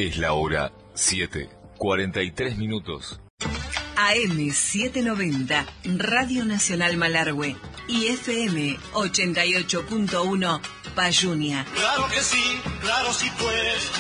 Es la hora 7:43. AM 790, Radio Nacional Malargüe y FM 88.1, Payunia. Claro que sí, claro sí pues.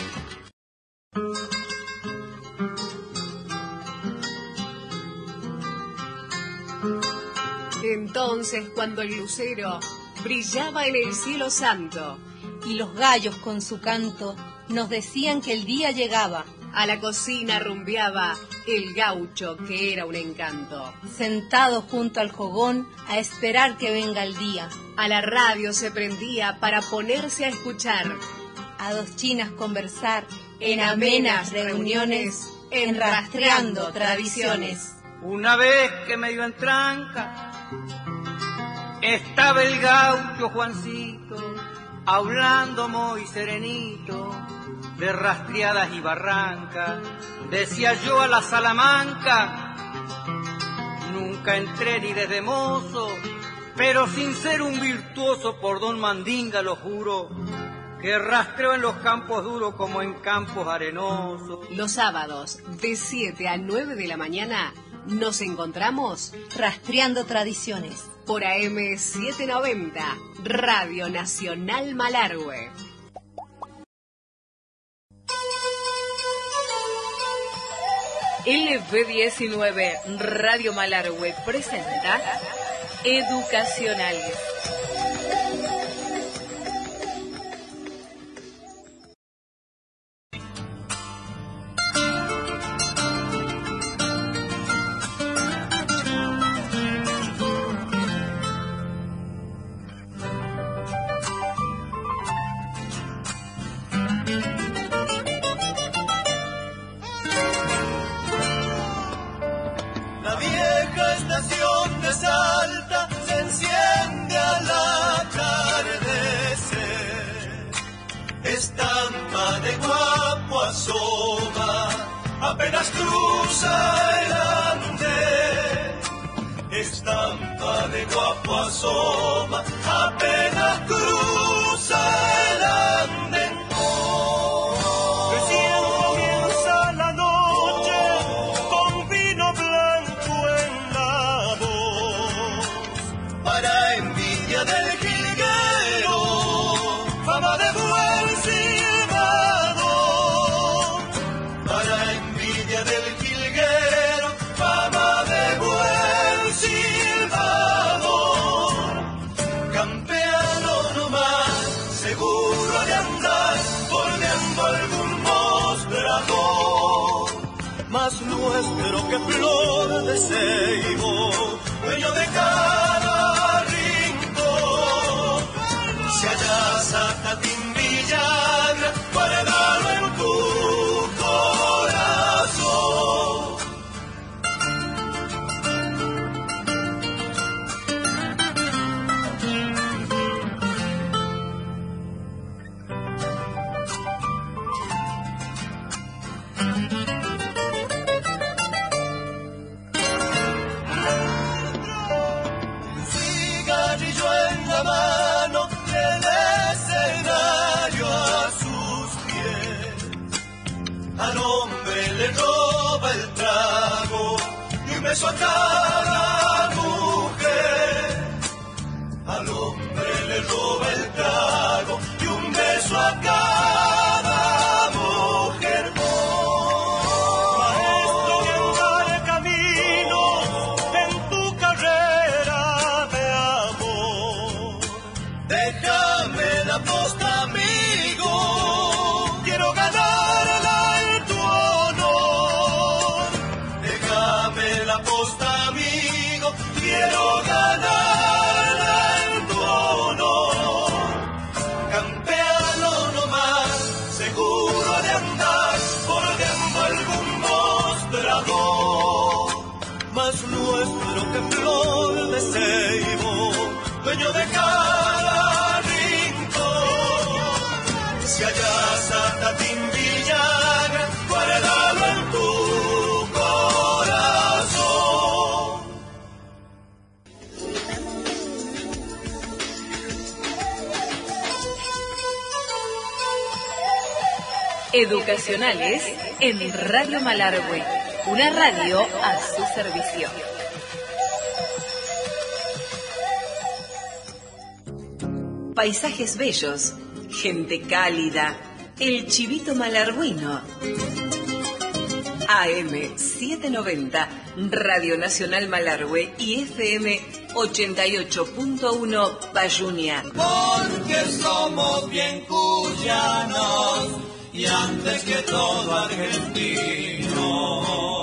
Entonces, cuando el lucero brillaba en el cielo santo y los gallos con su canto nos decían que el día llegaba, a la cocina rumbeaba el gaucho, que era un encanto. Sentado junto al fogón a esperar que venga el día. A la radio se prendía para ponerse a escuchar. A dos chinas conversar en amenas reuniones, en Rastreando Tradiciones. Una vez que medio en tranca estaba el gaucho Juancito, hablando muy serenito de rastreadas y barrancas. Decía yo a la Salamanca, nunca entré ni desde mozo, pero sin ser un virtuoso, por don Mandinga lo juro, que rastreo en los campos duros como en campos arenosos. Los sábados, de 7 a 9 de la mañana, nos encontramos Rastreando Tradiciones por AM 790, Radio Nacional Malargüe. LB19 Radio Malargüe presenta Educacionales. Estampa de guapo asoma, apenas cruza el andén. Estampa de guapo asoma, apenas cruza el andén. Recién comienza la noche con vino blanco en la voz, para envidia del jilguero, fama de buen silbador, para envidia del jilguero, fama de buen silbador. Campeano nomás, seguro de andar, bordeando algún mostrador, más nuestro que flor de ceibo, dueño de cada rincón. Si allá Satatín Villagra, guárdalo en tu corazón. Cigarrillo en la mano, el escenario a sus pies. Al hombre le roba el trago y un beso a cada mujer. Al hombre le roba el trago y un beso a cada mujer. Maestro de andar el camino en tu carrera de amor, déjame la posta, amigo, quiero ganarla en tu honor. Déjame la posta, amigo, quiero ganarla en tu honor. Campeano nomás, seguro de andar, bordeando algún mostrador, más nuestro que flor de ceibo, dueño de cada rincón. Si allá Satatín Villagra, guárdalo en tu corazón. Educacionales en Radio Malargüe, una radio a su servicio. Paisajes bellos, gente cálida, el chivito malargüino. AM 790, Radio Nacional Malargüe y FM 88.1 Payunia. Porque somos bien cuyanos y antes que todo argentinos.